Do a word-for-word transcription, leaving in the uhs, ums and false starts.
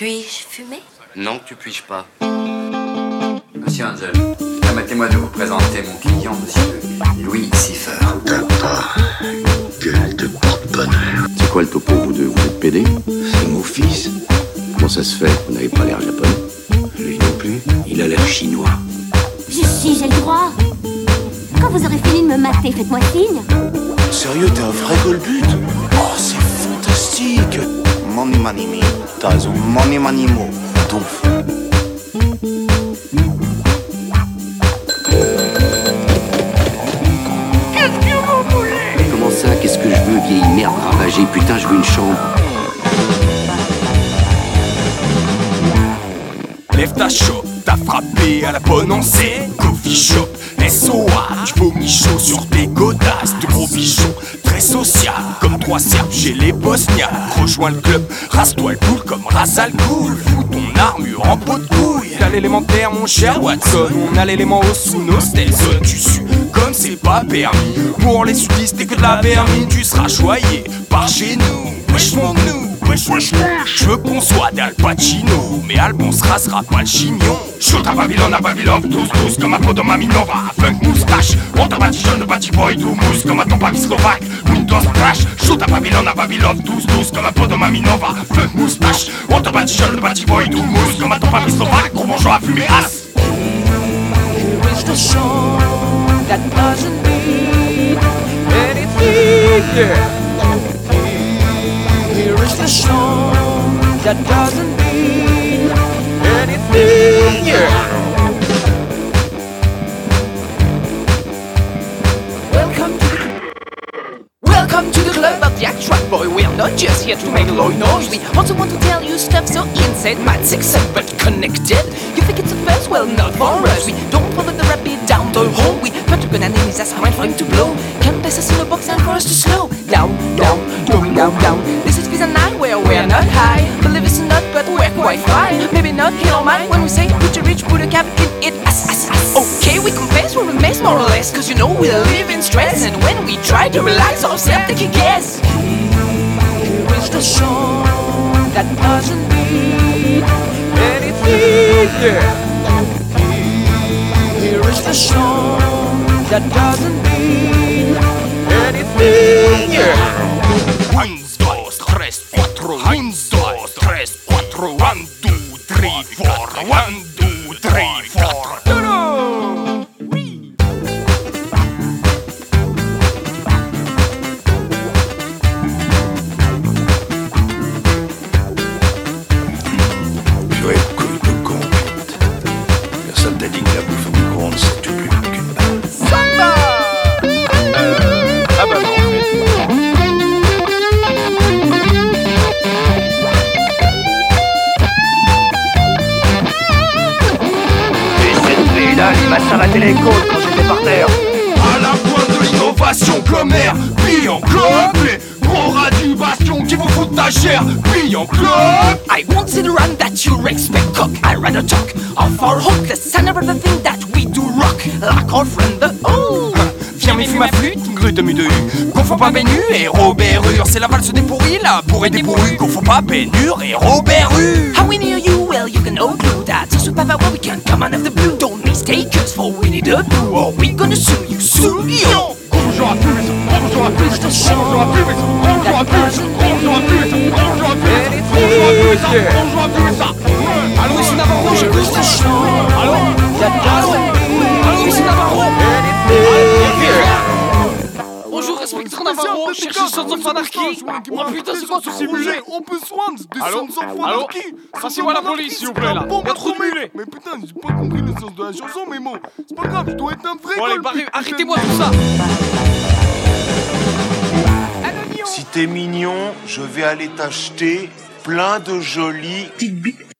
Puis-je fumer? Non, tu puis-je pas. Monsieur Angel, permettez-moi de vous présenter mon client, monsieur Louis Cipher. T'as pas gueule de porte-bonheur. C'est quoi le topo, vous deux? Vous êtes pédés? C'est mon fils. Comment ça se fait? Vous n'avez pas l'air japonais. Lui non plus. Il a l'air chinois. Si, si, j'ai le droit. Quand vous aurez fini de me mater, faites-moi signe. Sérieux, t'es un vrai golbut? Oh, c'est fantastique. Money, money, me. T'as raison. Money, money, mo. Donf. Comment ça? Qu'est-ce que je veux, vieille merde ravagée? Putain, je veux une chambre. Lève ta chope, t'as frappé à la bonne enseigne. Coffee shop, S O A, tu vomis chaud sur tes godasses. De gros bichons, très social. Comme trois serbes chez les bosniaques. Rejoins le club, rase-toi le boule comme rase al cool. Fous ton armure en pot de couille. T'as l'élémentaire mon cher Watson. On a l'élément haut sous nos Stelson. Tu sues comme c'est pas permis. Pour les sudistes t'es que de la vermine. Tu seras choyé par chez nous. Wesh mon nous. Wesh wesh wesh. Je veux qu'on soit d'Al Pacino, mais Albon se rasera pas le chignon. Shoot à Babylone, à Babylone, tous tous comme un pot de Maminova. Funk moustache, on t'a bâti jeune, bâti boy, tout mousse comme un ton papi slovaque. Windows crash, shoot à Babylone, à Babylone, tous tous comme un pot de Maminova. Funk moustache, on t'a bâti jeune, bâti boy, tout mousse comme un ton papi slovaque. Gros bonjour à fumer as. Here is the song that doesn't mean anything, yeah. Here is the song that doesn't mean anything, yeah. Welcome to the Welcome to the club of the Track Boy. We are not just here to make a loud noise. We also want to tell you stuff so insane, mad, six, but connected. You think it's a first? Well, not for us. We don't follow the rabbit down the hole. We put a gun in his ass, mind for him to blow. Can't place us in a box and for us to slow down, down, going down, down. This is Visa nine where we're not high. Believe it's not, but we're quite fine. Maybe not here or mine when we say put a rich, put a cap in it. Ass, ass, ass. Okay, we confess we're a mess more or less, cause you know we live in stress. And when we try to relax ourselves, take a guess. Here is the song that doesn't mean anything, yeah. Here is the song that doesn't mean anything, yeah. Un, dos, tres, cuatro. Un, dos, tres, cuatro. One, two, three, four. One, two, three, four. Purée, couille de con. Personne t'a dit que la bouffe au micro-ondes c'est tout plus qu'une balle. Samba. Euh... Ah bah non, en fait. Et cette fille-là, il m'a s'arrêté les côtes quand j'étais par terre. À la pointe de l'innovation comme air, pille en club. Les gros rats du bastion qui vous foutent ta chair, pille en club. I won't sit around that you expect cock. I rather talk of our hopeless and every thing that we do rock. Like our friend the oh. Viens mais fume ma flûte, grue de mu de U. Confond pas Bénu et Robert-Rure. C'est la valse des pourris, la bourrée des pourris. Confond pas Bénure et Robert-Rure. How we near you? Well, you can all glue that. So super power we can come out of the blue. Don't mistake us for Winnie the Pooh, or we gonna sue you, sue you. Bonjour à fumer ça, bonjour à fumer ça, bonjour à fumer ça, bonjour à fumer ça, bonjour à fumer ça, bonjour à fumer ça, bonjour à fumer ça. Allô, ici Navarro, j'écoute ce chant. Allô, allô, allô, ici Navarro. Bonjour, inspecteur Navarro, cherche Sons of Anarchy. Oh putain, c'est quoi ce simulé? On peut soigner des Allô? Sons of Allô? Anarchy. Passez-moi la police, s'il vous plaît, là. Il y a trop de mulets. Mais putain, j'ai pas compris le sens de la chanson, mais bon, c'est pas grave, je dois être un vrai Bon allez, golpe. barrez- arrêtez-moi tout ça. Si t'es mignon, je vais aller t'acheter plein de jolies petites bites